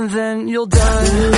and then you'll die.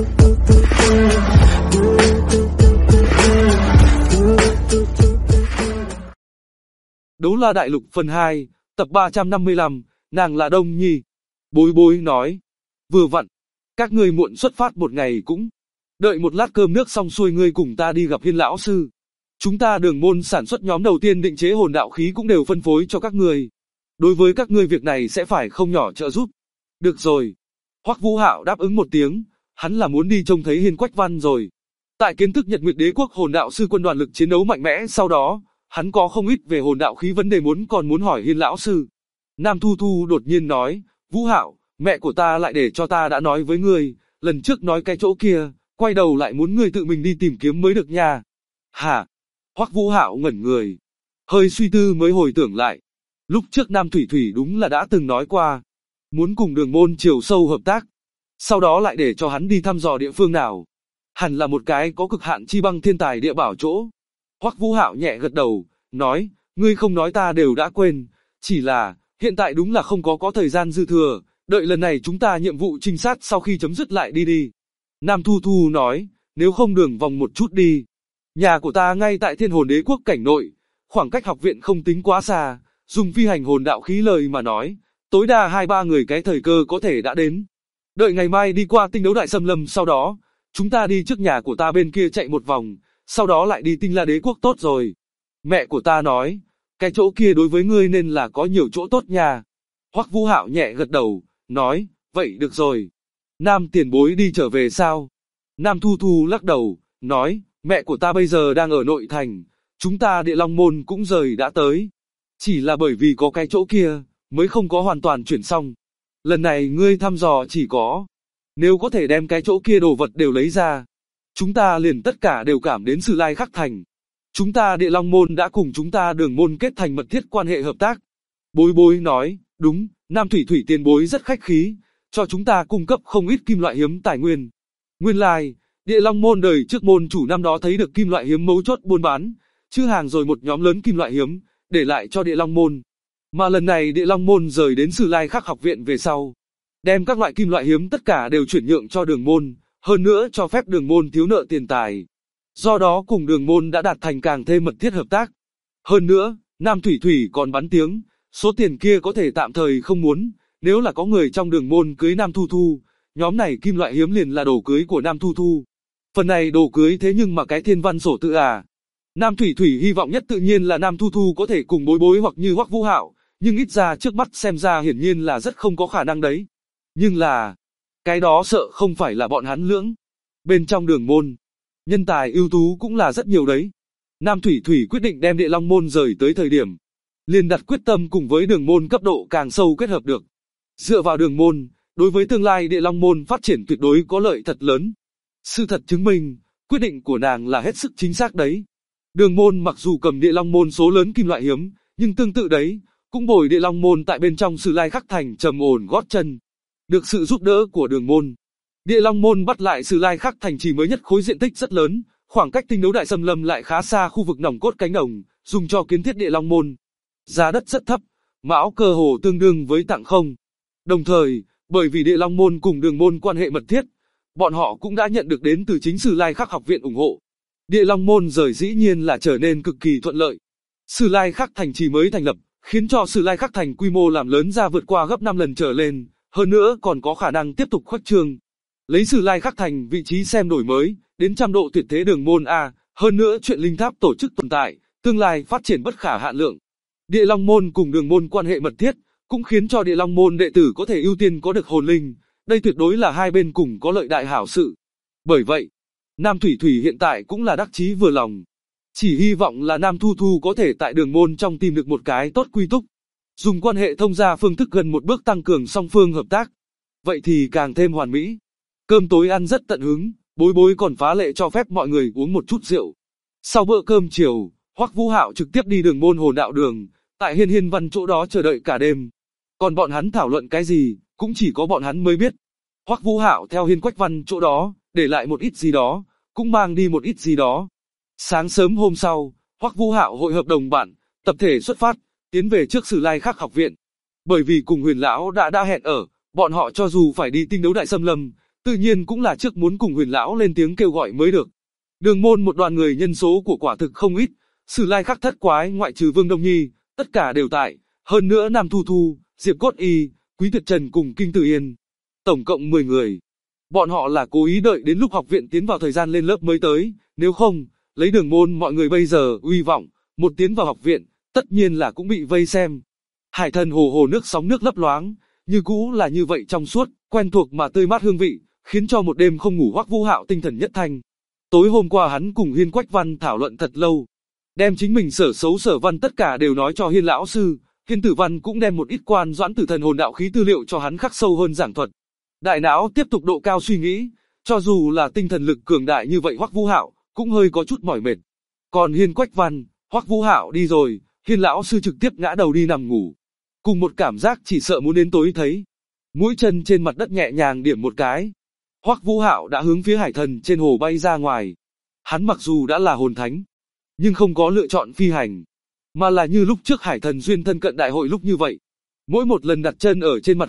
Đấu La Đại Lục phần 2, tập 355, nàng là Đông Nhi. Bối Bối nói, vừa vặn, các ngươi muộn xuất phát một ngày cũng. Đợi một lát cơm nước xong xuôi ngươi cùng ta đi gặp Hiên lão sư. Chúng ta Đường môn sản xuất nhóm đầu tiên định chế hồn đạo khí cũng đều phân phối cho các ngươi. Đối với các ngươi việc này sẽ phải không nhỏ trợ giúp. Được rồi. Hoắc Vũ Hạo đáp ứng một tiếng, hắn là muốn đi trông thấy Hiên Quách Văn rồi. Tại kiến thức Nhật Nguyệt Đế quốc hồn đạo sư quân đoàn lực chiến đấu mạnh mẽ sau đó, hắn có không ít về hồn đạo khí vấn đề còn muốn hỏi Hiên lão sư. Nam Thu Thu đột nhiên nói, Vũ Hạo, mẹ của ta lại để cho ta đã nói với ngươi, lần trước nói cái chỗ kia, quay đầu lại muốn ngươi tự mình đi tìm kiếm mới được nha. Hả? Hoắc Vũ Hạo ngẩn người, hơi suy tư mới hồi tưởng lại. Lúc trước Nam Thủy Thủy đúng là đã từng nói qua, muốn cùng Đường môn chiều sâu hợp tác. Sau đó lại để cho hắn đi thăm dò địa phương nào. Hẳn là một cái có cực hạn chi băng thiên tài địa bảo chỗ. Hoắc Vũ Hạo nhẹ gật đầu, nói, ngươi không nói ta đều đã quên, chỉ là, hiện tại đúng là không có thời gian dư thừa, đợi lần này chúng ta nhiệm vụ trinh sát sau khi chấm dứt lại đi. Nam Thu Thu nói, nếu không đường vòng một chút đi. Nhà của ta ngay tại Thiên Hồn Đế quốc cảnh nội, khoảng cách học viện không tính quá xa, dùng phi hành hồn đạo khí lời mà nói, tối đa 2-3 người cái thời cơ có thể đã đến. Đợi ngày mai đi qua Tinh Đấu Đại Xâm Lâm sau đó, chúng ta đi trước nhà của ta bên kia chạy một vòng, sau đó lại đi Tinh La Đế quốc tốt rồi. Mẹ của ta nói, cái chỗ kia đối với ngươi nên là có nhiều chỗ tốt nha. Hoắc Vũ Hạo nhẹ gật đầu, nói, vậy được rồi. Nam tiền bối đi trở về sao? Nam Thu Thu lắc đầu, nói, mẹ của ta bây giờ đang ở nội thành, chúng ta Địa Long môn cũng rời đã tới. Chỉ là bởi vì có cái chỗ kia, mới không có hoàn toàn chuyển xong. Lần này ngươi thăm dò chỉ có, nếu có thể đem cái chỗ kia đồ vật đều lấy ra, chúng ta liền tất cả đều cảm đến Sử Lai Khắc Thành. Chúng ta Địa Long môn đã cùng chúng ta Đường môn kết thành mật thiết quan hệ hợp tác. Bối Bối nói, đúng, Nam Thủy Thủy tiền bối rất khách khí, cho chúng ta cung cấp không ít kim loại hiếm tài nguyên. Nguyên lai, Địa Long môn đời trước môn chủ năm đó thấy được kim loại hiếm mấu chốt buôn bán, chữ hàng rồi một nhóm lớn kim loại hiếm, để lại cho Địa Long môn. Mà lần này Địa Long môn rời đến Sử Lai Khắc học viện về sau, đem các loại kim loại hiếm tất cả đều chuyển nhượng cho Đường môn, hơn nữa cho phép Đường môn thiếu nợ tiền tài. Do đó cùng Đường môn đã đạt thành càng thêm mật thiết hợp tác. Hơn nữa, Nam Thủy Thủy còn bắn tiếng, số tiền kia có thể tạm thời không muốn, nếu là có người trong Đường môn cưới Nam Thu Thu, nhóm này kim loại hiếm liền là đồ cưới của Nam Thu Thu. Phần này đồ cưới thế nhưng mà cái thiên văn sổ tự à. Nam Thủy Thủy hy vọng nhất tự nhiên là Nam Thu Thu có thể cùng Bối Bối hoặc như Hoắc Vũ Hạo, nhưng ít ra trước mắt xem ra hiển nhiên là rất không có khả năng đấy. Nhưng là, cái đó sợ không phải là bọn hắn lưỡng. Bên trong Đường môn, nhân tài ưu tú cũng là rất nhiều đấy. Nam Thủy Thủy quyết định đem Địa Long môn rời tới thời điểm, liền đặt quyết tâm cùng với Đường môn cấp độ càng sâu kết hợp được. Dựa vào Đường môn, đối với tương lai Địa Long môn phát triển tuyệt đối có lợi thật lớn. Sự thật chứng minh, quyết định của nàng là hết sức chính xác đấy. Đường môn mặc dù cầm Địa Long môn số lớn kim loại hiếm, nhưng tương tự đấy, cũng bồi Địa Long môn tại bên trong Sử Lai Khắc Thành trầm ổn gót chân. Được sự giúp đỡ của Đường môn, Địa Long môn bắt lại Sử Lai Khắc Thành chỉ mới nhất khối diện tích rất lớn, khoảng cách Tinh Đấu Đại Xâm Lâm lại khá xa khu vực nòng cốt cánh đồng, dùng cho kiến thiết Địa Long môn. Giá đất rất thấp, mão cơ hồ tương đương với tặng không. Đồng thời, bởi vì Địa Long môn cùng Đường môn quan hệ mật thiết, bọn họ cũng đã nhận được đến từ chính Sử Lai Khắc học viện ủng hộ. Địa Long môn rời dĩ nhiên là trở nên cực kỳ thuận lợi. Sử Lai Khắc Thành chỉ mới thành lập, khiến cho Sử Lai Khắc Thành quy mô làm lớn ra vượt qua gấp 5 lần trở lên, hơn nữa còn có khả năng tiếp tục khuếch trương. Lấy Sử Lai Khắc Thành vị trí xem đổi mới, đến trăm độ tuyệt thế Đường môn A, hơn nữa chuyện linh tháp tổ chức tồn tại, tương lai phát triển bất khả hạn lượng. Địa Long môn cùng Đường môn quan hệ mật thiết, cũng khiến cho Địa Long môn đệ tử có thể ưu tiên có được hồn linh, đây tuyệt đối là hai bên cùng có lợi đại hảo sự. Bởi vậy, Nam Thủy Thủy hiện tại cũng là đắc chí vừa lòng. Chỉ hy vọng là Nam Thu Thu có thể tại Đường môn trong tìm được một cái tốt quy túc. Dùng quan hệ thông gia phương thức gần một bước tăng cường song phương hợp tác. Vậy thì càng thêm hoàn mỹ. Cơm tối ăn rất tận hứng, Bối Bối còn phá lệ cho phép mọi người uống một chút rượu. Sau bữa cơm chiều, Hoắc Vũ Hạo trực tiếp đi Đường môn hồn đạo đường, tại Hiên Hiên Văn chỗ đó chờ đợi cả đêm. Còn bọn hắn thảo luận cái gì, cũng chỉ có bọn hắn mới biết. Hoắc Vũ Hạo theo Hiên Quách Văn chỗ đó, để lại một ít gì đó, cũng mang đi một ít gì đó. Sáng sớm hôm sau, Hoắc Vũ Hạo hội hợp đồng bạn, tập thể xuất phát, tiến về trước Sử Lai Khắc học viện. Bởi vì cùng Huyền lão đã hẹn ở, Bọn họ cho dù phải đi tinh đấu đại xâm lâm, tự nhiên cũng là trước muốn cùng Huyền lão lên tiếng kêu gọi mới được. Đường môn một đoàn người nhân số của quả thực không ít, Sử Lai Khắc thất quái ngoại trừ Vương Đông Nhi, tất cả đều tại, hơn nữa Nam Thu Thu, Diệp Cốt Y, Quý Tuyệt Trần cùng Kinh Tử Yên. Tổng cộng 10 người. Bọn họ là cố ý đợi đến lúc học viện tiến vào thời gian lên lớp mới tới, nếu không, lấy đường môn mọi người bây giờ uy vọng, một tiến vào học viện, tất nhiên là cũng bị vây xem. Hải Thần hồ hồ nước sóng nước lấp loáng, như cũ là như vậy trong suốt, quen thuộc mà tươi mát hương vị, khiến cho một đêm không ngủ Hoắc Vũ Hạo tinh thần nhất thanh. Tối hôm qua hắn cùng Hiên Quách Văn thảo luận thật lâu, đem chính mình sở xấu sở văn tất cả đều nói cho Hiên lão sư, Hiên Tử Văn cũng đem một ít quan doãn tử thần hồn đạo khí tư liệu cho hắn khắc sâu hơn giảng thuật. Đại não tiếp tục độ cao suy nghĩ, cho dù là tinh thần lực cường đại như vậy Hoắc Vũ Hạo cũng hơi có chút mỏi mệt. Còn Hiên Quách Văn, Hoắc Vũ Hạo đi rồi, Hiên lão sư trực tiếp ngã đầu đi nằm ngủ. Cùng một cảm giác chỉ sợ muốn đến tối thấy. Mũi chân trên mặt đất nhẹ nhàng điểm một cái. Hoắc Vũ Hạo đã hướng phía Hải Thần trên hồ bay ra ngoài. Hắn mặc dù đã là hồn thánh, nhưng không có lựa chọn phi hành, mà là như lúc trước Hải Thần duyên thân cận đại hội lúc như vậy. Mỗi một lần đặt chân ở trên mặt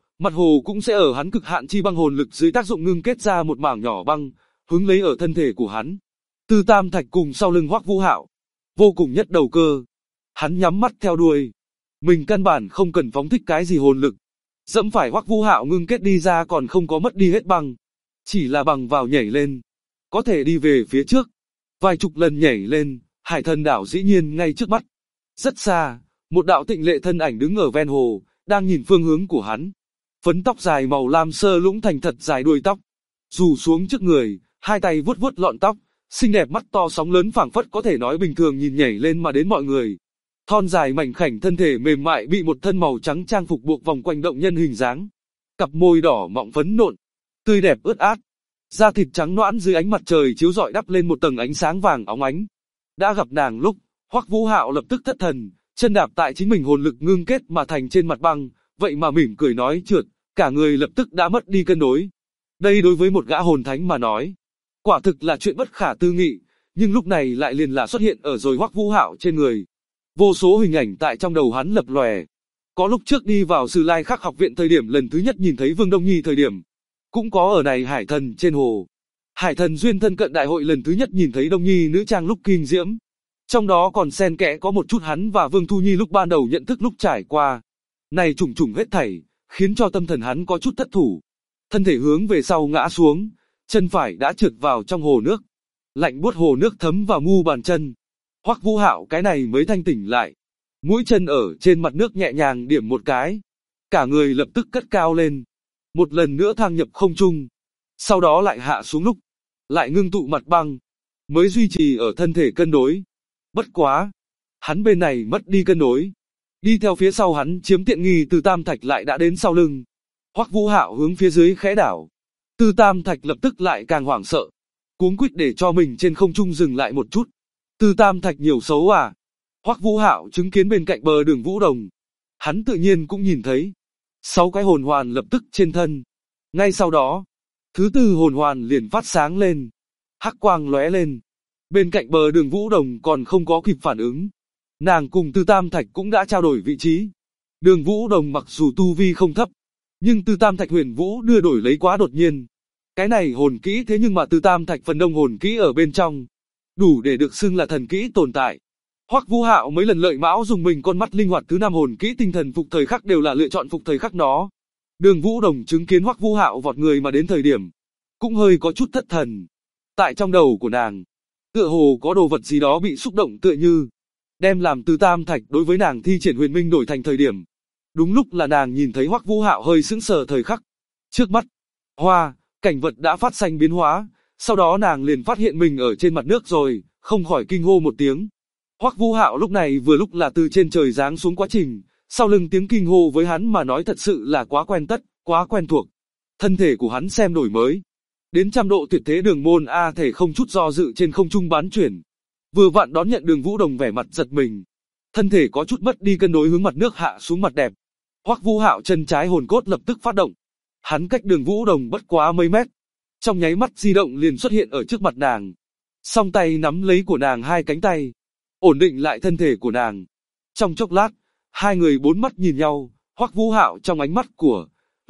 hồ cũng sẽ ở hắn cực hạn chi băng hồn lực dưới tác dụng ngưng kết ra một mảng nhỏ băng, hướng lấy ở thân thể của hắn. Tư Tam Thạch cùng sau lưng Hoắc Vũ Hạo, vô cùng nhất đầu cơ. Hắn nhắm mắt theo đuôi. Mình căn bản không cần phóng thích cái gì hồn lực. Dẫm phải Hoắc Vũ Hạo ngưng kết đi ra còn không có mất đi hết băng. Chỉ là bằng vào nhảy lên. Có thể đi về phía trước. Vài chục lần nhảy lên, Hải Thần đảo dĩ nhiên ngay trước mắt. Rất xa, một đạo tịnh lệ thân ảnh đứng ở ven hồ, đang nhìn phương hướng của hắn. Phấn tóc dài màu lam sơ lũng thành thật dài đuôi tóc. Rủ xuống trước người, hai tay vuốt vuốt lọn tóc, xinh đẹp mắt to sóng lớn phảng phất có thể nói bình thường nhìn nhảy lên mà đến mọi người. Thon dài mảnh khảnh thân thể mềm mại bị một thân màu trắng trang phục buộc vòng quanh động nhân hình dáng. Cặp môi đỏ mọng phấn nộn, tươi đẹp ướt át. Da thịt trắng nõn dưới ánh mặt trời chiếu rọi đắp lên một tầng ánh sáng vàng óng ánh. Đã gặp nàng lúc, Hoắc Vũ Hạo lập tức thất thần, chân đạp tại chính mình hồn lực ngưng kết mà thành trên mặt băng, vậy mà mỉm cười nói trượt, cả người lập tức đã mất đi cân đối. Đây đối với một gã hồn thánh mà nói, quả thực là chuyện bất khả tư nghị, nhưng lúc này lại liền là xuất hiện ở rồi Hoắc Vũ Hạo trên người. Vô số hình ảnh tại trong đầu hắn lập lòe. Có lúc trước đi vào Sử Lai Khắc học viện thời điểm lần thứ nhất nhìn thấy Vương Đông Nhi thời điểm, cũng có ở này Hải Thần trên hồ. Hải Thần duyên thân cận đại hội lần thứ nhất nhìn thấy Đông Nhi nữ trang lúc kinh diễm. Trong đó còn xen kẽ có một chút hắn và Vương Thu Nhi lúc ban đầu nhận thức lúc trải qua. Này trùng trùng hết thảy, khiến cho tâm thần hắn có chút thất thủ. Thân thể hướng về sau ngã xuống, chân phải đã trượt vào trong hồ nước. Lạnh buốt hồ nước thấm vào mu bàn chân. Hoắc Vũ Hạo cái này mới thanh tỉnh lại. Mũi chân ở trên mặt nước nhẹ nhàng điểm một cái. Cả người lập tức cất cao lên. Một lần nữa thăng nhập không trung. Sau đó lại hạ xuống lúc. Lại ngưng tụ mặt băng. Mới duy trì ở thân thể cân đối. Bất quá. Hắn bên này mất đi cân đối. Đi theo phía sau hắn chiếm tiện nghi Từ Tam Thạch lại đã đến sau lưng. Hoắc Vũ Hạo hướng phía dưới khẽ đảo. Từ Tam Thạch lập tức lại càng hoảng sợ. Cuống quýt để cho mình trên không trung dừng lại một chút. Từ Tam Thạch nhiều xấu à? Hoắc Vũ Hạo chứng kiến bên cạnh bờ Đường Vũ Đồng. Hắn tự nhiên cũng nhìn thấy. 6 cái hồn hoàn lập tức trên thân. Ngay sau đó, thứ tư hồn hoàn liền phát sáng lên. Hắc quang lóe lên. Bên cạnh bờ Đường Vũ Đồng còn không có kịp phản ứng. Nàng cùng Từ Tam Thạch cũng đã trao đổi vị trí. Đường Vũ Đồng mặc dù tu vi không thấp, nhưng Từ Tam Thạch huyền vũ đưa đổi lấy quá đột nhiên. Cái này hồn kỹ thế nhưng mà Từ Tam Thạch phần đông hồn kỹ ở bên trong, đủ để được xưng là thần kỹ tồn tại. Hoắc Vũ Hạo mấy lần lợi mão dùng mình con mắt linh hoạt thứ 5 hồn kỹ tinh thần phục thời khắc đều là lựa chọn phục thời khắc nó. Đường Vũ Đồng chứng kiến Hoắc Vũ Hạo vọt người mà đến thời điểm, cũng hơi có chút thất thần. Tại trong đầu của nàng, tựa hồ có đồ vật gì đó bị xúc động tựa như, đem làm Từ Tam Thạch đối với nàng thi triển huyền minh đổi thành thời điểm. Đúng lúc là nàng nhìn thấy Hoắc Vũ Hạo hơi sững sờ thời khắc. Trước mắt, cảnh vật đã phát sinh biến hóa, sau đó nàng liền phát hiện mình ở trên mặt nước rồi, không khỏi kinh hô một tiếng. Hoắc Vũ Hạo lúc này vừa lúc là từ trên trời giáng xuống quá trình, sau lưng tiếng kinh hô với hắn mà nói thật sự là quá quen tất, quá quen thuộc. Thân thể của hắn xem đổi mới. Đến 100 độ tuyệt thế đường môn A thể không chút do dự trên không trung bán chuyển. Vừa vặn đón nhận Đường Vũ Đồng vẻ mặt giật mình. Thân thể có chút mất đi cân đối hướng mặt nước hạ xuống mặt đẹp. Hoắc Vũ Hạo chân trái hồn cốt lập tức phát động. Hắn cách Đường Vũ Đồng bất quá mấy mét. Trong nháy mắt di động liền xuất hiện ở trước mặt nàng. Song tay nắm lấy của nàng hai cánh tay. Ổn định lại thân thể của nàng. Trong chốc lát, hai người bốn mắt nhìn nhau. Hoắc Vũ Hạo trong ánh mắt của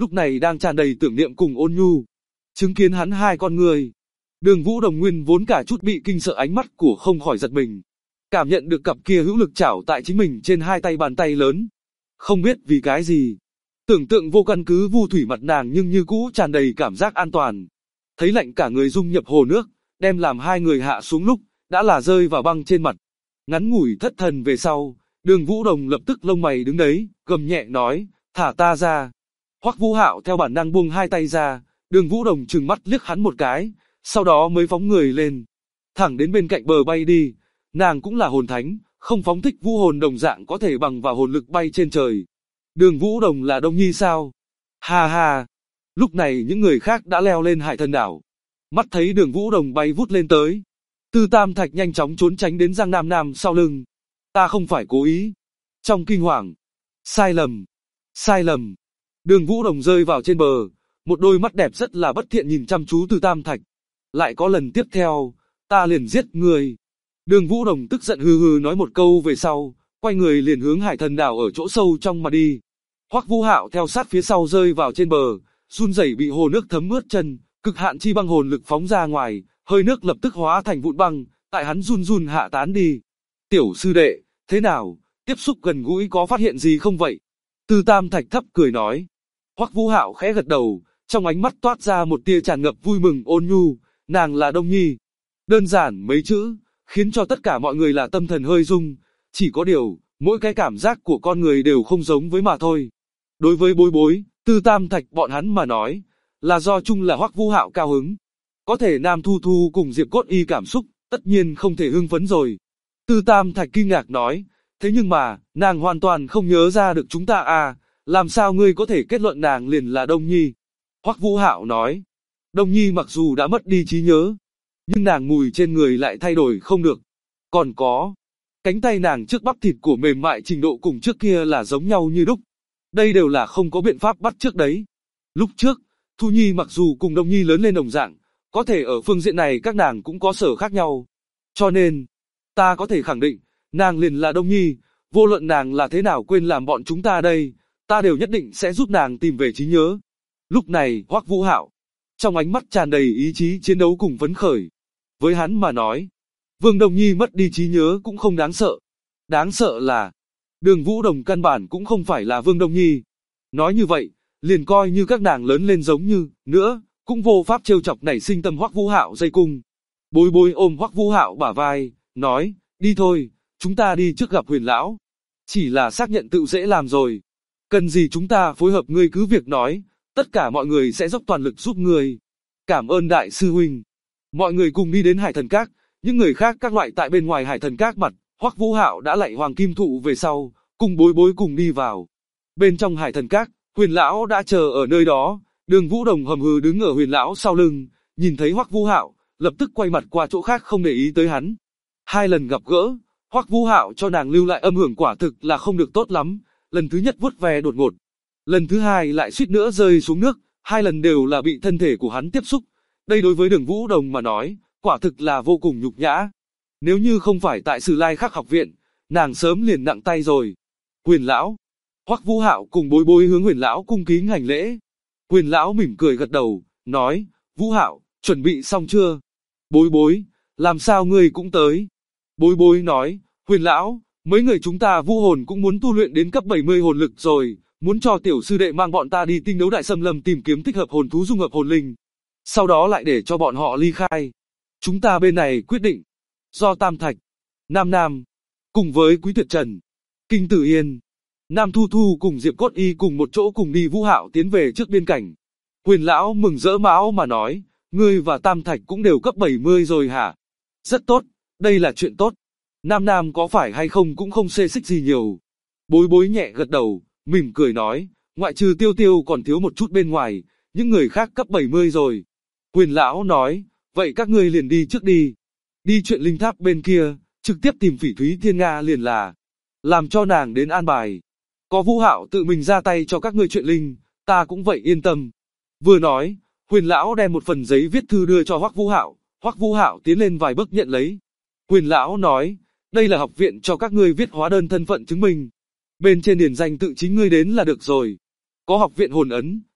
lúc này đang tràn đầy tưởng niệm cùng ôn nhu. Chứng kiến hắn hai con người, Đường Vũ Đồng nguyên vốn cả chút bị kinh sợ ánh mắt của không khỏi giật mình. Cảm nhận được cặp kia hữu lực chảo tại chính mình trên hai tay bàn tay lớn. Không biết vì cái gì. Tưởng tượng vô căn cứ vu thủy mặt nàng nhưng như cũ tràn đầy cảm giác an toàn. Thấy lạnh cả người dung nhập hồ nước, đem làm hai người hạ xuống lúc, đã là rơi vào băng trên mặt. Ngắn ngủi thất thần về sau, Đường Vũ Đồng lập tức lông mày đứng đấy, gầm nhẹ nói, thả ta ra. Hoắc Vũ Hạo theo bản năng buông hai tay ra, Đường Vũ Đồng trừng mắt liếc hắn một cái, sau đó mới phóng người lên, thẳng đến bên cạnh bờ bay đi. Nàng cũng là hồn thánh, không phóng thích vũ hồn đồng dạng có thể bằng vào hồn lực bay trên trời. Đường Vũ Đồng là Đông Nhi sao? Ha ha! Lúc này những người khác đã leo lên Hải Thần đảo. Mắt thấy Đường Vũ Đồng bay vút lên tới. Tư Tam Thạch nhanh chóng trốn tránh đến Giang Nam Nam sau lưng. Ta không phải cố ý. Trong kinh hoàng. Sai lầm. Sai lầm. Đường Vũ Đồng rơi vào trên bờ. Một đôi mắt đẹp rất là bất thiện nhìn chăm chú Tư Tam Thạch. Lại có lần tiếp theo, ta liền giết người. Đường Vũ Đồng tức giận hừ hừ nói một câu về sau, quay người liền hướng Hải Thần đảo ở chỗ sâu trong mà đi. Hoắc Vũ Hạo theo sát phía sau rơi vào trên bờ, run rẩy bị hồ nước thấm ướt chân, cực hạn chi băng hồn lực phóng ra ngoài, hơi nước lập tức hóa thành vụn băng, tại hắn run run hạ tán đi. Tiểu sư đệ, thế nào, tiếp xúc gần gũi có phát hiện gì không vậy? Tư Tam Thạch thấp cười nói. Hoắc Vũ Hạo khẽ gật đầu, trong ánh mắt toát ra một tia tràn ngập vui mừng ôn nhu, nàng là Đông Nhi. Đơn giản mấy chữ, khiến cho tất cả mọi người là tâm thần hơi rung, chỉ có điều, mỗi cái cảm giác của con người đều không giống với mà thôi. Đối với Bối Bối, Tư Tam Thạch bọn hắn mà nói, là do chung là Hoắc Vũ Hạo cao hứng. Có thể Nam Thu Thu cùng Diệp Cốt Y cảm xúc, tất nhiên không thể hưng phấn rồi. Tư Tam Thạch kinh ngạc nói, thế nhưng mà, nàng hoàn toàn không nhớ ra được chúng ta à, làm sao ngươi có thể kết luận nàng liền là Đông Nhi? Hoắc Vũ Hạo nói, Đông Nhi mặc dù đã mất đi trí nhớ, nhưng nàng mùi trên người lại thay đổi không được. Còn có, cánh tay nàng trước bắp thịt của mềm mại trình độ cùng trước kia là giống nhau như đúc. Đây đều là không có biện pháp bắt trước đấy. Lúc trước, Thu Nhi mặc dù cùng Đông Nhi lớn lên đồng dạng, có thể ở phương diện này các nàng cũng có sở khác nhau. Cho nên, ta có thể khẳng định, nàng liền là Đông Nhi, vô luận nàng là thế nào quên làm bọn chúng ta đây, ta đều nhất định sẽ giúp nàng tìm về trí nhớ. Lúc này, Hoắc Vũ Hạo, trong ánh mắt tràn đầy ý chí chiến đấu cùng phấn khởi. Với hắn mà nói, Vương Đông Nhi mất đi trí nhớ cũng không đáng sợ. Đáng sợ là, Đường Vũ Đồng căn bản cũng không phải là Vương Đông Nhi. Nói như vậy, liền coi như các nàng lớn lên giống như, nữa, cũng vô pháp trêu chọc nảy sinh tâm Hoắc Vũ Hạo dây cung. Bối Bối ôm Hoắc Vũ Hạo bả vai, nói, đi thôi, chúng ta đi trước gặp Huyền lão. Chỉ là xác nhận tự dễ làm rồi. Cần gì chúng ta phối hợp ngươi cứ việc nói, tất cả mọi người sẽ dốc toàn lực giúp ngươi. Cảm ơn đại sư huynh. Mọi người cùng đi đến Hải Thần Các, những người khác các loại tại bên ngoài Hải Thần Các mặt, Hoắc Vũ Hạo đã lạy Hoàng Kim Thụ về sau, cùng Bối Bối cùng đi vào. Bên trong Hải Thần Các, Huyền lão đã chờ ở nơi đó, Đường Vũ Đồng hầm hừ đứng ở Huyền lão sau lưng, nhìn thấy Hoắc Vũ Hạo, lập tức quay mặt qua chỗ khác không để ý tới hắn. Hai lần gặp gỡ, Hoắc Vũ Hạo cho nàng lưu lại âm hưởng quả thực là không được tốt lắm, lần thứ nhất vuốt ve đột ngột, lần thứ hai lại suýt nữa rơi xuống nước, hai lần đều là bị thân thể của hắn tiếp xúc. Đây đối với Đường Vũ Đồng mà nói, quả thực là vô cùng nhục nhã. Nếu như không phải tại Sử Lai Khắc học viện, nàng sớm liền nặng tay rồi. Huyền lão, Hoắc Vũ Hạo cùng Bối Bối hướng Huyền lão cung kính hành lễ. Huyền lão mỉm cười gật đầu, nói, Vũ Hạo, chuẩn bị xong chưa? Bối Bối, làm sao ngươi cũng tới? Bối Bối nói, Huyền lão, mấy người chúng ta vu hồn cũng muốn tu luyện đến cấp 70 hồn lực rồi, muốn cho tiểu sư đệ mang bọn ta đi tinh đấu đại xâm lâm tìm kiếm thích hợp hồn thú dung hợp hồn linh. Sau đó lại để cho bọn họ ly khai. Chúng ta bên này quyết định, do Tam Thạch, Nam Nam, cùng với Quý Tuyệt Trần, Kinh Tử Yên, Nam Thu Thu cùng Diệp Cốt Y cùng một chỗ cùng đi Vũ Hạo tiến về trước biên cảnh. Huyền lão mừng rỡ mão mà nói, ngươi và Tam Thạch cũng đều cấp 70 rồi hả? Rất tốt, đây là chuyện tốt. Nam Nam có phải hay không cũng không xê xích gì nhiều. Bối Bối nhẹ gật đầu, mỉm cười nói, ngoại trừ Tiêu Tiêu còn thiếu một chút bên ngoài, những người khác cấp 70 rồi. Huyền lão nói, vậy các ngươi liền đi trước đi. Đi chuyện linh tháp bên kia, trực tiếp tìm Phỉ Thúy Thiên Nga liền là. Làm cho nàng đến an bài. Có Vũ Hạo tự mình ra tay cho các ngươi chuyện linh, ta cũng vậy yên tâm. Vừa nói, Huyền lão đem một phần giấy viết thư đưa cho Hoắc Vũ Hạo. Hoắc Vũ Hạo tiến lên vài bước nhận lấy. Huyền lão nói, đây là học viện cho các ngươi viết hóa đơn thân phận chứng minh. Bên trên điền danh tự chính ngươi đến là được rồi. Có học viện hồn ấn,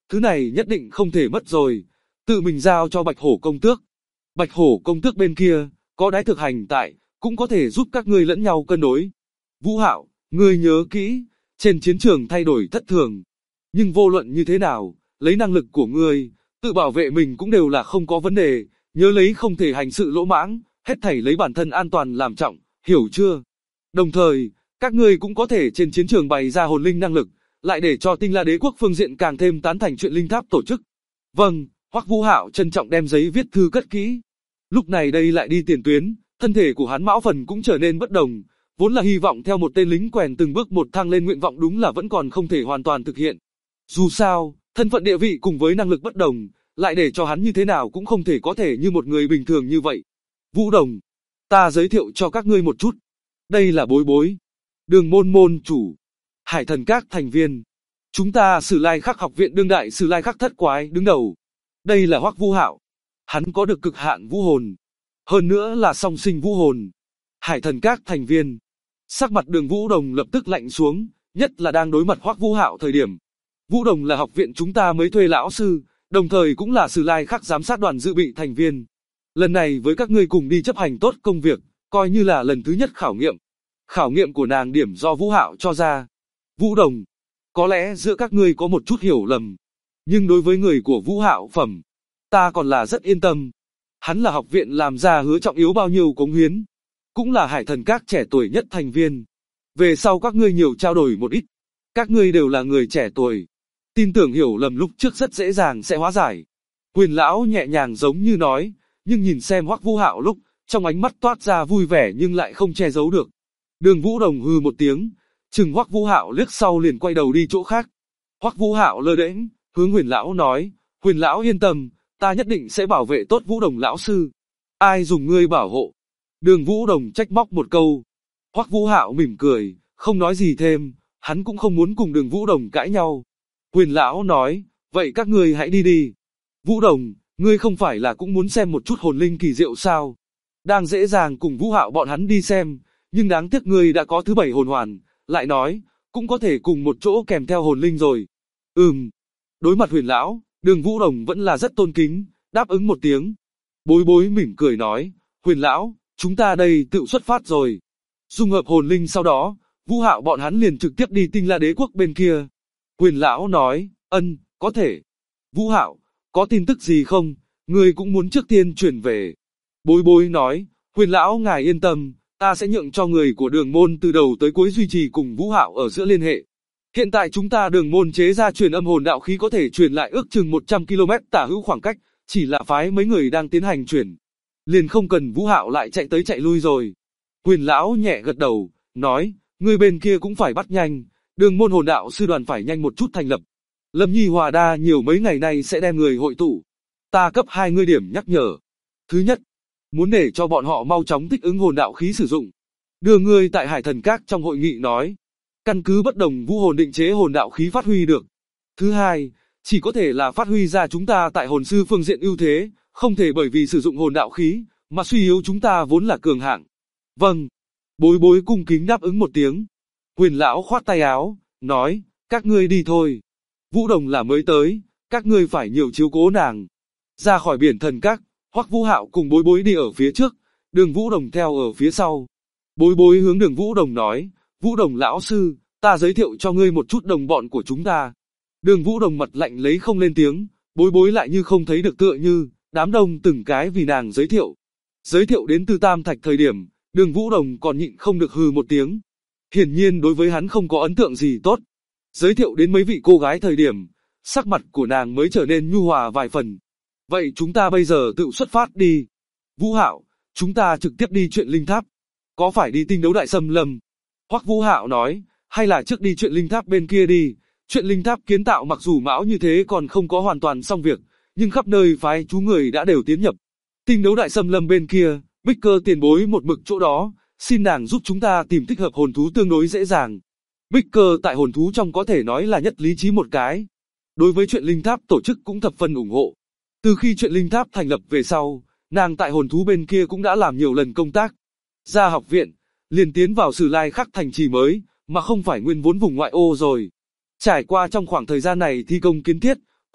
Thứ này nhất định không thể mất rồi, tự mình giao cho Bạch Hổ công tước. Bạch Hổ công tước bên kia, có đái thực hành tại, cũng có thể giúp các ngươi lẫn nhau cân đối. Vũ Hạo, ngươi nhớ kỹ, trên chiến trường thay đổi thất thường. Nhưng vô luận như thế nào, lấy năng lực của ngươi, tự bảo vệ mình cũng đều là không có vấn đề, nhớ lấy không thể hành sự lỗ mãng, hết thảy lấy bản thân an toàn làm trọng, hiểu chưa? Đồng thời, các ngươi cũng có thể trên chiến trường bày ra hồn linh năng lực, lại để cho Tinh La Đế quốc phương diện càng thêm tán thành chuyện linh tháp tổ chức. Vâng, Hoắc Vũ Hạo trân trọng đem giấy viết thư cất kỹ. Lúc này đây lại đi tiền tuyến, thân thể của hắn Mão Phần cũng trở nên bất đồng, vốn là hy vọng theo một tên lính quèn từng bước một thăng lên nguyện vọng đúng là vẫn còn không thể hoàn toàn thực hiện. Dù sao, thân phận địa vị cùng với năng lực bất đồng, lại để cho hắn như thế nào cũng không thể có thể như một người bình thường như vậy. Vũ Đồng, ta giới thiệu cho các ngươi một chút. Đây là Bối Bối, Đường Môn môn chủ, Hải Thần Các thành viên. Chúng ta Sử Lai Khắc học viện đương đại Sử Lai Khắc thất quái đứng đầu. Đây là Hoắc Vũ Hạo, hắn có được cực hạn vũ hồn, hơn nữa là song sinh vũ hồn. Hải Thần Các thành viên. Sắc mặt Đường Vũ Đồng lập tức lạnh xuống, nhất là đang đối mặt Hoắc Vũ Hạo thời điểm. Vũ Đồng là học viện chúng ta mới thuê lão sư, đồng thời cũng là Sử Lai Khắc giám sát đoàn dự bị thành viên. Lần này với các ngươi cùng đi chấp hành tốt công việc, coi như là lần thứ nhất khảo nghiệm. Khảo nghiệm của nàng điểm do Vũ Hạo cho ra. Vũ Đồng, có lẽ giữa các ngươi có một chút hiểu lầm, nhưng đối với người của Vũ Hạo phẩm, ta còn là rất yên tâm. Hắn là học viện làm ra hứa trọng yếu bao nhiêu cống hiến, cũng là Hải Thần Các trẻ tuổi nhất thành viên. Về sau các ngươi nhiều trao đổi một ít, các ngươi đều là người trẻ tuổi, tin tưởng hiểu lầm lúc trước rất dễ dàng sẽ hóa giải. Huyền lão nhẹ nhàng giống như nói, nhưng nhìn xem Hoắc Vũ Hạo lúc, trong ánh mắt toát ra vui vẻ nhưng lại không che giấu được. Đường Vũ Đồng hừ một tiếng, chừng Hoắc Vũ Hạo liếc sau liền quay đầu đi chỗ khác. Hoắc Vũ Hạo lơ đễnh, hướng Huyền lão nói, Huyền lão yên tâm, ta nhất định sẽ bảo vệ tốt Vũ Đồng lão sư. Ai dùng ngươi bảo hộ? Đường Vũ Đồng trách móc một câu. Hoắc Vũ Hạo mỉm cười, không nói gì thêm, hắn cũng không muốn cùng Đường Vũ Đồng cãi nhau. Huyền lão nói, vậy các ngươi hãy đi đi. Vũ Đồng, ngươi không phải là cũng muốn xem một chút hồn linh kỳ diệu sao? Đang dễ dàng cùng Vũ Hạo bọn hắn đi xem, nhưng đáng tiếc ngươi đã có thứ 7 hồn hoàn, lại nói, cũng có thể cùng một chỗ kèm theo hồn linh rồi. Đối mặt Huyền lão, Đường Vũ Đồng vẫn là rất tôn kính, đáp ứng một tiếng. Bối Bối mỉm cười nói, Huyền lão, chúng ta đây tự xuất phát rồi. Dung hợp hồn linh sau đó, Vũ Hạo bọn hắn liền trực tiếp đi Tinh La Đế quốc bên kia. Huyền lão nói, có thể. Vũ Hạo, có tin tức gì không? Ngươi cũng muốn trước tiên chuyển về. Bối Bối nói, Huyền lão ngài yên tâm, ta sẽ nhượng cho người của Đường môn từ đầu tới cuối duy trì cùng Vũ Hạo ở giữa liên hệ. Hiện tại chúng ta Đường môn chế ra truyền âm hồn đạo khí có thể truyền lại ước chừng 100 km tả hữu khoảng cách, chỉ là phái mấy người đang tiến hành chuyển. Liền không cần Vũ Hạo lại chạy tới chạy lui rồi. Huyền lão nhẹ gật đầu, nói, ngươi bên kia cũng phải bắt nhanh, Đường môn hồn đạo sư đoàn phải nhanh một chút thành lập. Lâm Nhi Hòa Đa nhiều mấy ngày nay sẽ đem người hội tụ. Ta cấp 2 ngươi điểm nhắc nhở. Thứ nhất, muốn để cho bọn họ mau chóng thích ứng hồn đạo khí sử dụng. Đưa ngươi tại Hải Thần Các trong hội nghị nói, căn cứ bất đồng vũ hồn định chế hồn đạo khí phát huy được. Thứ hai, chỉ có thể là phát huy ra chúng ta tại hồn sư phương diện ưu thế, không thể bởi vì sử dụng hồn đạo khí, mà suy yếu chúng ta vốn là cường hạng. Vâng. Bối Bối cung kính đáp ứng một tiếng. Huyền lão khoát tay áo, nói, các ngươi đi thôi. Vũ Đồng là mới tới, các ngươi phải nhiều chiếu cố nàng. Ra khỏi biển thần các, Hoắc Vũ Hạo cùng Bối Bối đi ở phía trước, Đường Vũ Đồng theo ở phía sau. Bối Bối hướng Đường Vũ Đồng nói, Vũ Đồng lão sư, ta giới thiệu cho ngươi một chút đồng bọn của chúng ta. Đường Vũ Đồng mặt lạnh lấy không lên tiếng, Bối Bối lại như không thấy được tựa như, đám đông từng cái vì nàng giới thiệu. Giới thiệu đến Từ Tam Thạch thời điểm, Đường Vũ Đồng còn nhịn không được hừ một tiếng. Hiển nhiên đối với hắn không có ấn tượng gì tốt. Giới thiệu đến mấy vị cô gái thời điểm, sắc mặt của nàng mới trở nên nhu hòa vài phần. Vậy chúng ta bây giờ tự xuất phát đi. Vũ Hạo, chúng ta trực tiếp đi chuyện linh tháp. Có phải đi Tinh Đấu Đại Xâm Lâm? Hoắc Vũ Hạo nói, hay là trước đi chuyện linh tháp bên kia đi. Chuyện linh tháp kiến tạo mặc dù mão như thế còn không có hoàn toàn xong việc, nhưng khắp nơi phái chú người đã đều tiến nhập. Tinh Đấu Đại Xâm Lâm bên kia, Bích Cơ tiền bối một mực chỗ đó, xin nàng giúp chúng ta tìm thích hợp hồn thú tương đối dễ dàng. Bích Cơ tại hồn thú trong có thể nói là nhất lý trí một cái. Đối với chuyện linh tháp tổ chức cũng thập phần ủng hộ. Từ khi chuyện linh tháp thành lập về sau, nàng tại hồn thú bên kia cũng đã làm nhiều lần công tác. Ra học viện, liền tiến vào Sử Lai Khắc thành trì mới, mà không phải nguyên vốn vùng ngoại ô rồi. Trải qua trong khoảng thời gian này thi công kiến thiết,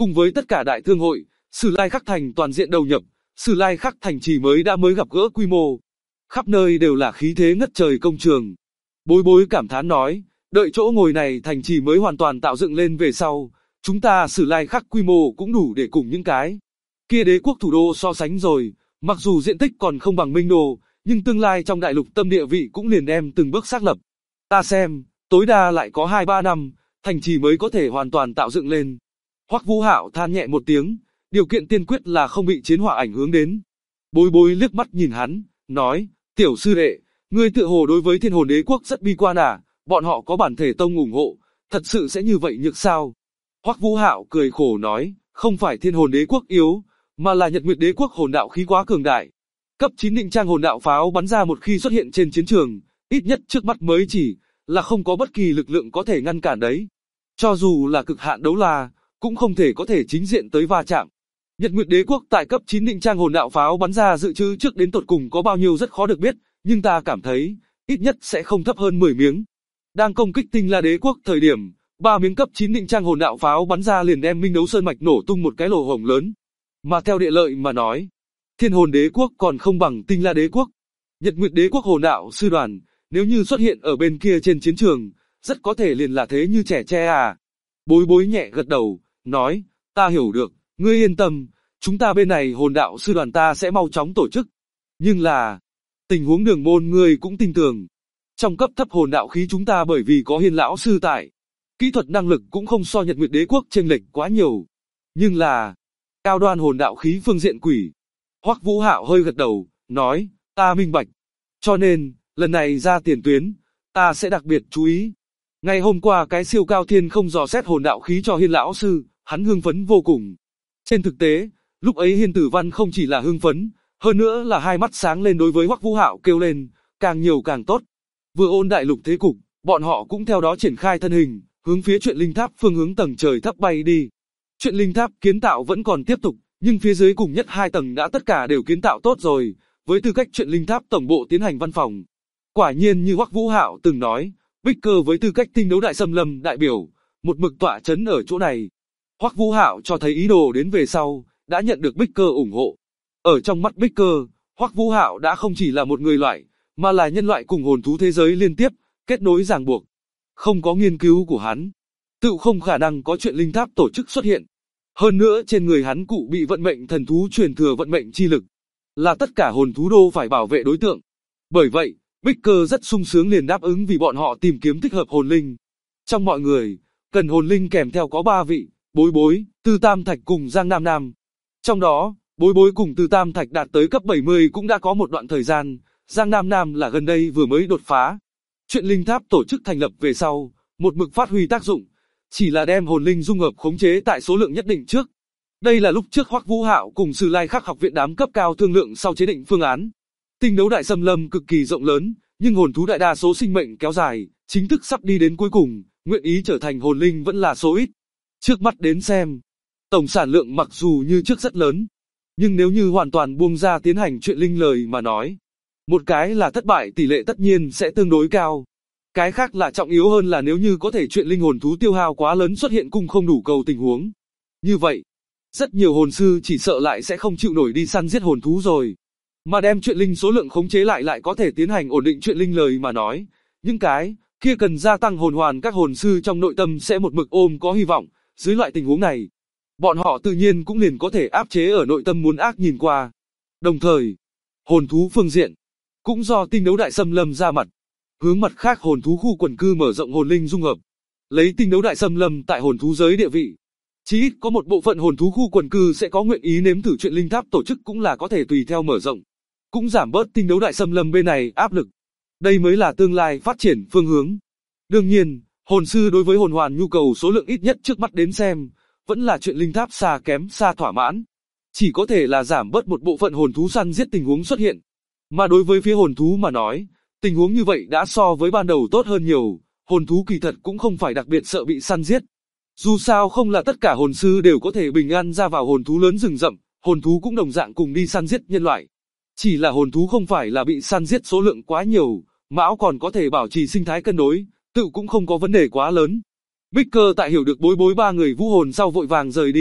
Cùng với tất cả đại thương hội, Sử Lai Khắc Thành toàn diện đầu nhập, Sử Lai Khắc Thành chỉ mới gặp gỡ quy mô. Khắp nơi đều là khí thế ngất trời công trường. Bối Bối cảm thán nói, đợi chỗ ngồi này thành trì mới hoàn toàn tạo dựng lên về sau, chúng ta Sử Lai Khắc quy mô cũng đủ để cùng những cái kia đế quốc thủ đô so sánh rồi, mặc dù diện tích còn không bằng Minh Đô, nhưng tương lai trong đại lục tâm địa vị cũng liền đem từng bước xác lập. Ta xem, tối đa lại có 2-3 năm, thành trì mới có thể hoàn toàn tạo dựng lên. Hoắc Vũ Hạo than nhẹ một tiếng, điều kiện tiên quyết là không bị chiến hỏa ảnh hưởng đến. Bối Bối liếc mắt nhìn hắn, nói, tiểu sư đệ, ngươi tựa hồ đối với Thiên Hồn Đế quốc rất bi quan à, bọn họ có bản thể tông ủng hộ, thật sự sẽ như vậy nhược sao? Hoắc Vũ Hạo cười khổ nói, không phải Thiên Hồn Đế quốc yếu, mà là Nhật Nguyệt Đế quốc hồn đạo khí quá cường đại. Cấp 9 định trang hồn đạo pháo bắn ra một khi xuất hiện trên chiến trường, ít nhất trước mắt mới chỉ là không có bất kỳ lực lượng có thể ngăn cản đấy. Cho dù là cực hạn đấu la, cũng không thể có thể chính diện tới va chạm. Nhật Nguyệt Đế quốc tại cấp 9 định trang hồn đạo pháo bắn ra dự trữ trước đến tột cùng có bao nhiêu rất khó được biết, nhưng ta cảm thấy, ít nhất sẽ không thấp hơn 10 miếng. Đang công kích Tinh La Đế quốc thời điểm, 3 miếng cấp 9 định trang hồn đạo pháo bắn ra liền đem Minh Đấu Sơn mạch nổ tung một cái lỗ hổng lớn. Mà theo địa lợi mà nói, Thiên Hồn Đế quốc còn không bằng Tinh La Đế quốc. Nhật Nguyệt Đế quốc hồn đạo sư đoàn, nếu như xuất hiện ở bên kia trên chiến trường, rất có thể liền là thế như trẻ tre à. Bối Bối nhẹ gật đầu, nói, ta hiểu được, ngươi yên tâm, chúng ta bên này hồn đạo sư đoàn ta sẽ mau chóng tổ chức. Nhưng là, tình huống Đường Môn ngươi cũng tin tưởng. Trong cấp thấp hồn đạo khí chúng ta bởi vì có Hiên lão sư tại, kỹ thuật năng lực cũng không so Nhật Nguyệt Đế quốc chênh lệch quá nhiều. Nhưng là, cao đoan hồn đạo khí phương diện quỷ. Hoắc Vũ Hạo hơi gật đầu, nói, ta minh bạch. Cho nên, lần này ra tiền tuyến, ta sẽ đặc biệt chú ý. Ngày hôm qua cái siêu cao thiên không dò xét hồn đạo khí cho Hiên lão sư, hắn hưng phấn vô cùng. Trên thực tế, lúc ấy Hiên Tử Văn không chỉ là hưng phấn, hơn nữa là hai mắt sáng lên đối với Hoắc Vũ Hạo kêu lên, càng nhiều càng tốt. Vừa ôn đại lục thế cục, bọn họ cũng theo đó triển khai thân hình, hướng phía Truyện Linh Tháp phương hướng tầng trời thấp bay đi. Truyện Linh Tháp kiến tạo vẫn còn tiếp tục, nhưng phía dưới cùng nhất 2 tầng đã tất cả đều kiến tạo tốt rồi, với tư cách Truyện Linh Tháp tổng bộ tiến hành văn phòng. Quả nhiên như Hoắc Vũ Hạo từng nói, Bích Cơ với tư cách tinh đấu đại xâm lâm đại biểu, một mực tọa chấn ở chỗ này. Hoắc Vũ Hạo cho thấy ý đồ đến về sau, đã nhận được Bích Cơ ủng hộ. Ở trong mắt Bích Cơ, Hoắc Vũ Hạo đã không chỉ là một người loại, mà là nhân loại cùng hồn thú thế giới liên tiếp, kết nối ràng buộc. Không có nghiên cứu của hắn, tự không khả năng có Truyện Linh Tháp tổ chức xuất hiện. Hơn nữa trên người hắn cụ bị vận mệnh thần thú truyền thừa vận mệnh chi lực, là tất cả hồn thú đô phải bảo vệ đối tượng. Bởi vậy, Bích Cơ rất sung sướng liền đáp ứng vì bọn họ tìm kiếm thích hợp hồn linh. Trong mọi người, cần hồn linh kèm theo có 3 vị, Bối Bối, Tư Tam Thạch cùng Giang Nam Nam. Trong đó, Bối Bối cùng Tư Tam Thạch đạt tới cấp 70 cũng đã có một đoạn thời gian, Giang Nam Nam là gần đây vừa mới đột phá. Truyện Linh Tháp tổ chức thành lập về sau, một mực phát huy tác dụng, chỉ là đem hồn linh dung hợp khống chế tại số lượng nhất định trước. Đây là lúc trước Hoắc Vũ Hạo cùng Sử Lai Khắc học viện đám cấp cao thương lượng sau chế định phương án. Tinh đấu đại xâm lâm cực kỳ rộng lớn, nhưng hồn thú đại đa số sinh mệnh kéo dài, chính thức sắp đi đến cuối cùng, nguyện ý trở thành hồn linh vẫn là số ít. Trước mắt đến xem, tổng sản lượng mặc dù như trước rất lớn, nhưng nếu như hoàn toàn buông ra tiến hành chuyện linh lời mà nói, một cái là thất bại tỷ lệ tất nhiên sẽ tương đối cao. Cái khác là trọng yếu hơn là nếu như có thể chuyện linh hồn thú tiêu hao quá lớn xuất hiện cung không đủ cầu tình huống. Như vậy, rất nhiều hồn sư chỉ sợ lại sẽ không chịu nổi đi săn giết hồn thú rồi. Mà đem chuyện linh số lượng khống chế lại có thể tiến hành ổn định chuyện linh lời mà nói. Những cái kia cần gia tăng hồn hoàn các hồn sư trong nội tâm sẽ một mực ôm có hy vọng. Dưới loại tình huống này, bọn họ tự nhiên cũng liền có thể áp chế ở nội tâm muốn ác nhìn qua. Đồng thời, hồn thú phương diện, cũng do tinh đấu đại xâm lâm ra mặt. Hướng mặt khác hồn thú khu quần cư mở rộng hồn linh dung hợp. Lấy tinh đấu đại xâm lâm tại hồn thú giới địa vị. Chí ít có một bộ phận hồn thú khu quần cư sẽ có nguyện ý nếm thử chuyện linh tháp tổ chức cũng là có thể tùy theo mở rộng. Cũng giảm bớt tinh đấu đại xâm lâm bên này áp lực. Đây mới là tương lai phát triển phương hướng. Đương nhiên, hồn sư đối với hồn hoàn nhu cầu số lượng ít nhất trước mắt đến xem, vẫn là chuyện linh tháp xa kém xa thỏa mãn. Chỉ có thể là giảm bớt một bộ phận hồn thú săn giết tình huống xuất hiện. Mà đối với phía hồn thú mà nói, tình huống như vậy đã so với ban đầu tốt hơn nhiều, hồn thú kỳ thật cũng không phải đặc biệt sợ bị săn giết. Dù sao không là tất cả hồn sư đều có thể bình an ra vào hồn thú lớn rừng rậm, hồn thú cũng đồng dạng cùng đi săn giết nhân loại. Chỉ là hồn thú không phải là bị săn giết số lượng quá nhiều, mão còn có thể bảo trì sinh thái cân đối, tự cũng không có vấn đề quá lớn. Bích Cơ tại hiểu được Bối Bối ba người vũ hồn sau vội vàng rời đi,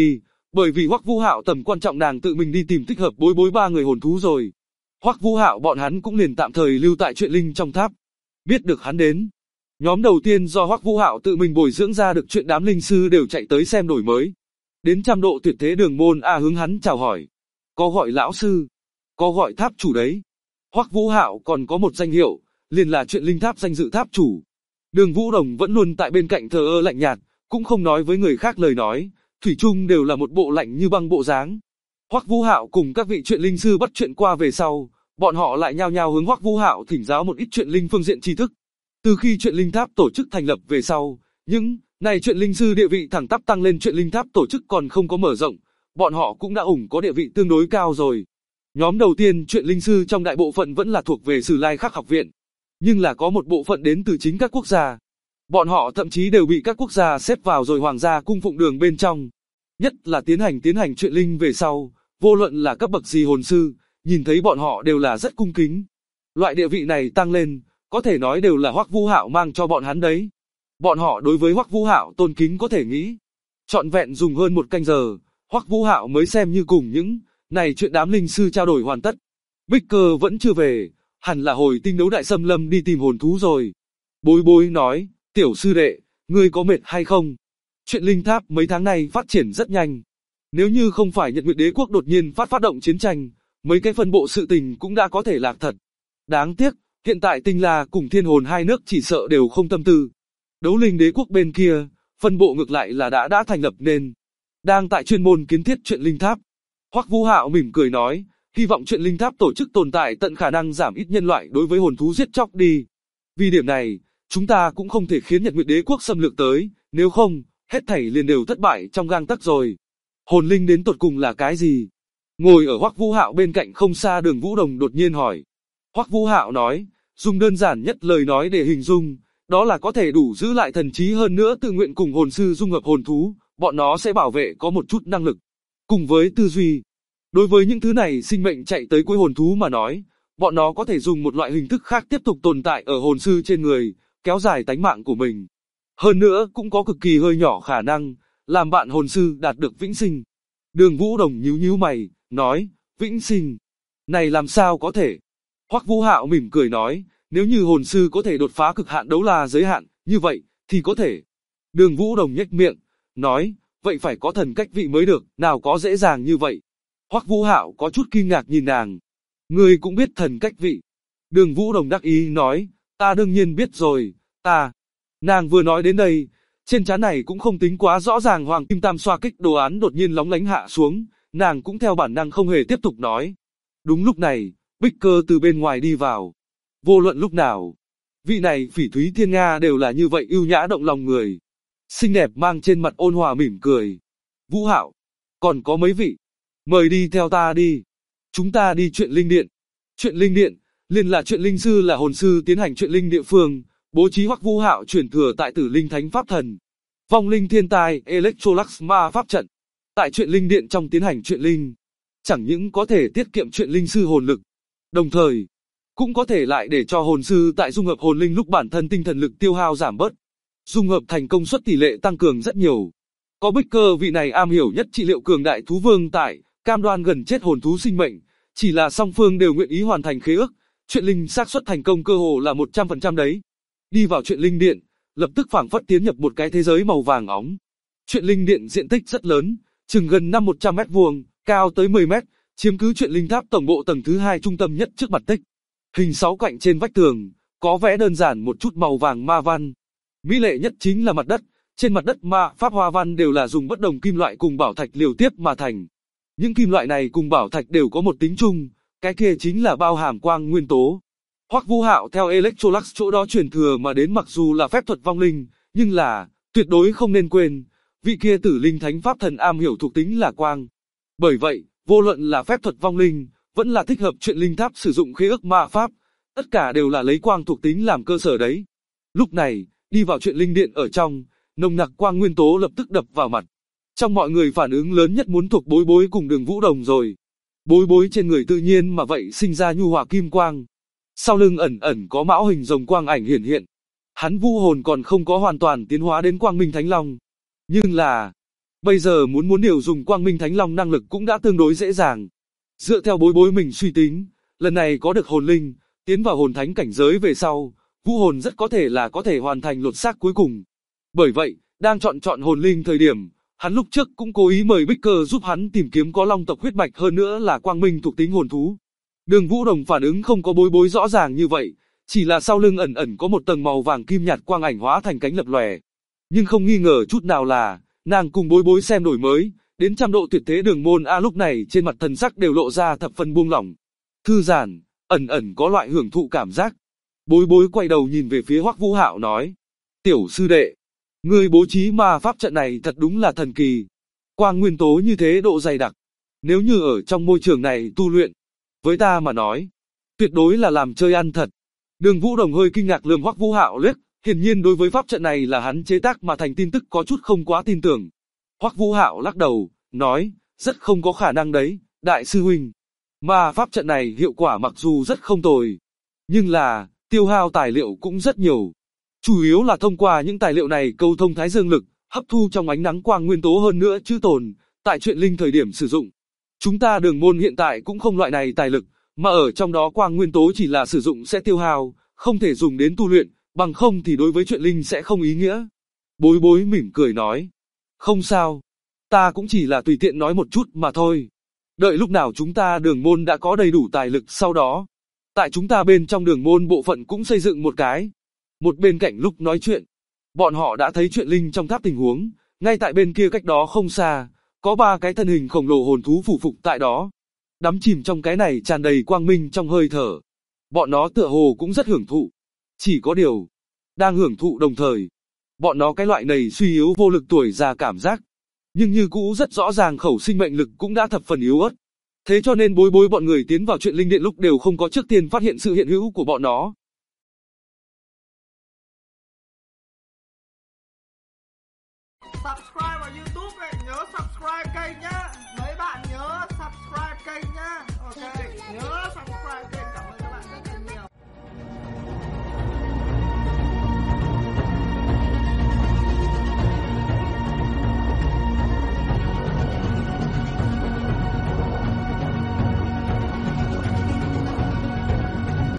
Bởi vì Hoắc Vũ Hạo tầm quan trọng nàng tự mình đi tìm thích hợp bối bối ba người hồn thú rồi. Hoắc Vũ Hạo bọn hắn cũng liền tạm thời lưu tại Truyện Linh trong tháp. Biết được hắn đến, nhóm đầu tiên do Hoắc Vũ Hạo tự mình bồi dưỡng ra được chuyện đám linh sư đều chạy tới xem đổi mới. Đến trăm độ tuyệt thế đường môn hướng hắn chào hỏi. Có gọi lão sư, có gọi tháp chủ đấy. Hoắc Vũ Hạo còn có một danh hiệu, liền là Truyện Linh tháp danh dự tháp chủ. Đường Vũ Đồng vẫn luôn tại bên cạnh thờ ơ lạnh nhạt, cũng không nói với người khác lời nói, thủy chung đều là một bộ lạnh như băng bộ dáng. Hoắc Vũ Hạo cùng các vị truyện linh sư bắt chuyện qua về sau, bọn họ lại nhao nhao hướng Hoắc Vũ Hạo thỉnh giáo một ít truyện linh phương diện tri thức. Từ khi Truyện Linh tháp tổ chức thành lập về sau, những này truyện linh sư địa vị thẳng tắp tăng lên, Truyện Linh tháp tổ chức còn không có mở rộng, bọn họ cũng đã có địa vị tương đối cao rồi. Nhóm đầu tiên truyện linh sư trong đại bộ phận vẫn là thuộc về Sử Lai Khắc học viện, nhưng là có một bộ phận đến từ chính các quốc gia. Bọn họ thậm chí đều bị các quốc gia xếp vào rồi hoàng gia cung phụng đường bên trong. Nhất là tiến hành truyện linh về sau, vô luận là cấp bậc gì hồn sư, nhìn thấy bọn họ đều là rất cung kính. Loại địa vị này tăng lên, có thể nói đều là Hoắc Vũ Hạo mang cho bọn hắn đấy. Bọn họ đối với Hoắc Vũ Hạo tôn kính có thể nghĩ. Trọn vẹn dùng hơn một canh giờ, Hoắc Vũ Hạo mới xem như cùng những này chuyện đám linh sư trao đổi hoàn tất. Bích Cơ vẫn chưa về, hẳn là hồi Tinh Đấu Đại Xâm Lâm đi tìm hồn thú rồi. Bối Bối nói, tiểu sư đệ, ngươi có mệt hay không? Truyện Linh tháp mấy tháng này phát triển rất nhanh. Nếu như không phải Nhật Nguyệt Đế quốc đột nhiên phát động chiến tranh, mấy cái phân bộ sự tình cũng đã có thể lạc thật. Đáng tiếc, hiện tại Tinh La cùng Thiên Hồn hai nước chỉ sợ đều không tâm tư. Đấu Linh Đế quốc bên kia, phân bộ ngược lại là đã thành lập nên, đang tại chuyên môn kiến thiết Truyện Linh tháp. Hoắc Vũ Hạo mỉm cười nói, hy vọng Truyện Linh tháp tổ chức tồn tại tận khả năng giảm ít nhân loại đối với hồn thú giết chóc đi. Vì điểm này, chúng ta cũng không thể khiến Nhật Nguyệt Đế quốc xâm lược tới, nếu không, hết thảy liền đều thất bại trong gang tấc rồi. Hồn linh đến tột cùng là cái gì? Ngồi ở Hoắc Vũ Hạo bên cạnh không xa Đường Vũ Đồng đột nhiên hỏi. Hoắc Vũ Hạo nói, dùng đơn giản nhất lời nói để hình dung, đó là có thể đủ giữ lại thần trí, hơn nữa tự nguyện cùng hồn sư dung hợp hồn thú, bọn nó sẽ bảo vệ có một chút năng lực, cùng với tư duy. Đối với những thứ này sinh mệnh chạy tới cuối hồn thú mà nói, bọn nó có thể dùng một loại hình thức khác tiếp tục tồn tại ở hồn sư trên người, kéo dài tánh mạng của mình. Hơn nữa cũng có cực kỳ hơi nhỏ khả năng, làm bạn hồn sư đạt được vĩnh sinh. Đường Vũ Đồng nhíu mày, nói, vĩnh sinh, này làm sao có thể? Hoắc Vũ Hạo mỉm cười nói, nếu như hồn sư có thể đột phá cực hạn đấu la giới hạn, như vậy, thì có thể. Đường Vũ Đồng nhếch miệng, nói, vậy phải có thần cách vị mới được, nào có dễ dàng như vậy. Hoắc Vũ Hạo có chút kinh ngạc nhìn nàng. Ngươi cũng biết thần cách vị. Đường Vũ Đồng đắc ý nói, ta đương nhiên biết rồi, ta. Nàng vừa nói đến đây, trên trán này cũng không tính quá rõ ràng hoàng kim tam xoa kích đồ án đột nhiên lóng lánh hạ xuống, nàng cũng theo bản năng không hề tiếp tục nói. Đúng lúc này, Bích Cơ từ bên ngoài đi vào. Vô luận lúc nào, vị này Phỉ Thúy Thiên Nga đều là như vậy ưu nhã động lòng người. Xinh đẹp mang trên mặt ôn hòa mỉm cười. Vũ Hạo, còn có mấy vị, mời đi theo ta đi. Chúng ta đi Truyện Linh Điện. Truyện Linh Điện, liền là truyện linh sư là hồn sư tiến hành truyện linh địa phương, bố trí Hoắc Vũ Hạo chuyển thừa tại Tử Linh Thánh Pháp Thần. Vong linh thiên tai Electrolux Ma Pháp Trận. Tại Truyện Linh Điện trong tiến hành truyện linh, chẳng những có thể tiết kiệm truyện linh sư hồn lực, đồng thời cũng có thể lại để cho hồn sư tại dung hợp hồn linh lúc bản thân tinh thần lực tiêu hao giảm bớt, dung hợp thành công suất tỷ lệ tăng cường rất nhiều. Có Bích Cơ vị này am hiểu nhất trị liệu cường đại thú vương tại, cam đoan gần chết hồn thú sinh mệnh, chỉ là song phương đều nguyện ý hoàn thành khế ước, truyện linh xác suất thành công cơ hồ là 100% đấy. Đi vào Truyện Linh Điện, lập tức phảng phất tiến nhập một cái thế giới màu vàng óng. Truyện Linh Điện diện tích rất lớn, chừng gần 500 mét vuông, cao tới 10 mét, chiếm cứ Truyện Linh Tháp tổng bộ tầng thứ 2 trung tâm nhất trước mặt tích. Hình 6 cạnh trên vách tường, có vẽ đơn giản một chút màu vàng ma văn. Mỹ lệ nhất chính là mặt đất, trên mặt đất ma pháp hoa văn đều là dùng bất đồng kim loại cùng bảo thạch liều tiếp mà thành. Những kim loại này cùng bảo thạch đều có một tính chung, cái kia chính là bao hàm quang nguyên tố. Hoắc Vũ Hạo theo Electrolux chỗ đó truyền thừa mà đến, mặc dù là phép thuật vong linh, nhưng là tuyệt đối không nên quên, vị kia Tử Linh Thánh Pháp Thần am hiểu thuộc tính là quang. Bởi vậy, vô luận là phép thuật vong linh, vẫn là thích hợp Truyện Linh Tháp sử dụng khế ước ma pháp, tất cả đều là lấy quang thuộc tính làm cơ sở đấy. Lúc này, đi vào Truyện Linh Điện ở trong, nồng nặc quang nguyên tố lập tức đập vào mặt. Trong mọi người phản ứng lớn nhất muốn thuộc Bối Bối cùng Đường Vũ Đồng rồi. Bối Bối trên người tự nhiên mà vậy sinh ra nhu hòa kim quang. Sau lưng ẩn ẩn có mão hình rồng quang ảnh hiển hiện. Hắn vũ hồn còn không có hoàn toàn tiến hóa đến Quang Minh Thánh Long. Nhưng là, Bây giờ muốn điều dùng Quang Minh Thánh Long năng lực cũng đã tương đối dễ dàng. Dựa theo bối bối mình suy tính, lần này có được hồn linh, tiến vào hồn thánh cảnh giới về sau, vũ hồn rất có thể hoàn thành lột xác cuối cùng. Bởi vậy, đang chọn hồn linh thời điểm, hắn lúc trước cũng cố ý mời Baker giúp hắn tìm kiếm có long tộc huyết mạch hơn nữa là quang minh thuộc tính hồn thú. Đường Vũ Đồng phản ứng không có bối bối rõ ràng như vậy, chỉ là sau lưng ẩn có một tầng màu vàng kim nhạt quang ảnh hóa thành cánh lập lòe. Nhưng không nghi ngờ chút nào là, nàng cùng bối bối xem đổi mới, đến trăm độ tuyệt thế Đường Môn A lúc này trên mặt thần sắc đều lộ ra thập phần buông lỏng. Thư giãn, ẩn có loại hưởng thụ cảm giác. Bối bối quay đầu nhìn về phía Hoắc Vũ Hạo nói, tiểu sư đệ, ngươi bố trí ma pháp trận này thật đúng là thần kỳ. Quang nguyên tố như thế độ dày đặc, nếu như ở trong môi trường này tu luyện, với ta mà nói, tuyệt đối là làm chơi ăn thật. Đường Vũ Đồng hơi kinh ngạc lườm Hoắc Vũ Hạo liếc, hiển nhiên đối với pháp trận này là hắn chế tác mà thành tin tức có chút không quá tin tưởng. Hoắc Vũ Hạo lắc đầu, nói, rất không có khả năng đấy, đại sư huynh. Ma pháp trận này hiệu quả mặc dù rất không tồi, nhưng là, tiêu hao tài liệu cũng rất nhiều. Chủ yếu là thông qua những tài liệu này câu thông thái dương lực, hấp thu trong ánh nắng quang nguyên tố hơn nữa chữ tồn, tại truyện linh thời điểm sử dụng. Chúng ta Đường Môn hiện tại cũng không loại này tài lực, mà ở trong đó quang nguyên tố chỉ là sử dụng sẽ tiêu hao, không thể dùng đến tu luyện, bằng không thì đối với truyện linh sẽ không ý nghĩa. Bối bối mỉm cười nói, không sao, ta cũng chỉ là tùy tiện nói một chút mà thôi. Đợi lúc nào chúng ta Đường Môn đã có đầy đủ tài lực sau đó, tại chúng ta bên trong Đường Môn bộ phận cũng xây dựng một cái. Một bên cạnh lúc nói chuyện, bọn họ đã thấy truyện linh trong tháp tình huống, ngay tại bên kia cách đó không xa, có 3 cái thân hình khổng lồ hồn thú phủ phục tại đó. Đắm chìm trong cái này tràn đầy quang minh trong hơi thở. Bọn nó tựa hồ cũng rất hưởng thụ. Chỉ có điều, đang hưởng thụ đồng thời, bọn nó cái loại này suy yếu vô lực tuổi già cảm giác. Nhưng như cũ rất rõ ràng khẩu sinh mệnh lực cũng đã thập phần yếu ớt. Thế cho nên bối bối bọn người tiến vào truyện linh điện lúc đều không có trước tiên phát hiện sự hiện hữu của bọn nó. Subscribe vào YouTube này, nhớ subscribe kênh nhá. Mấy bạn nhớ subscribe kênh nhá. Ok, nhớ subscribe.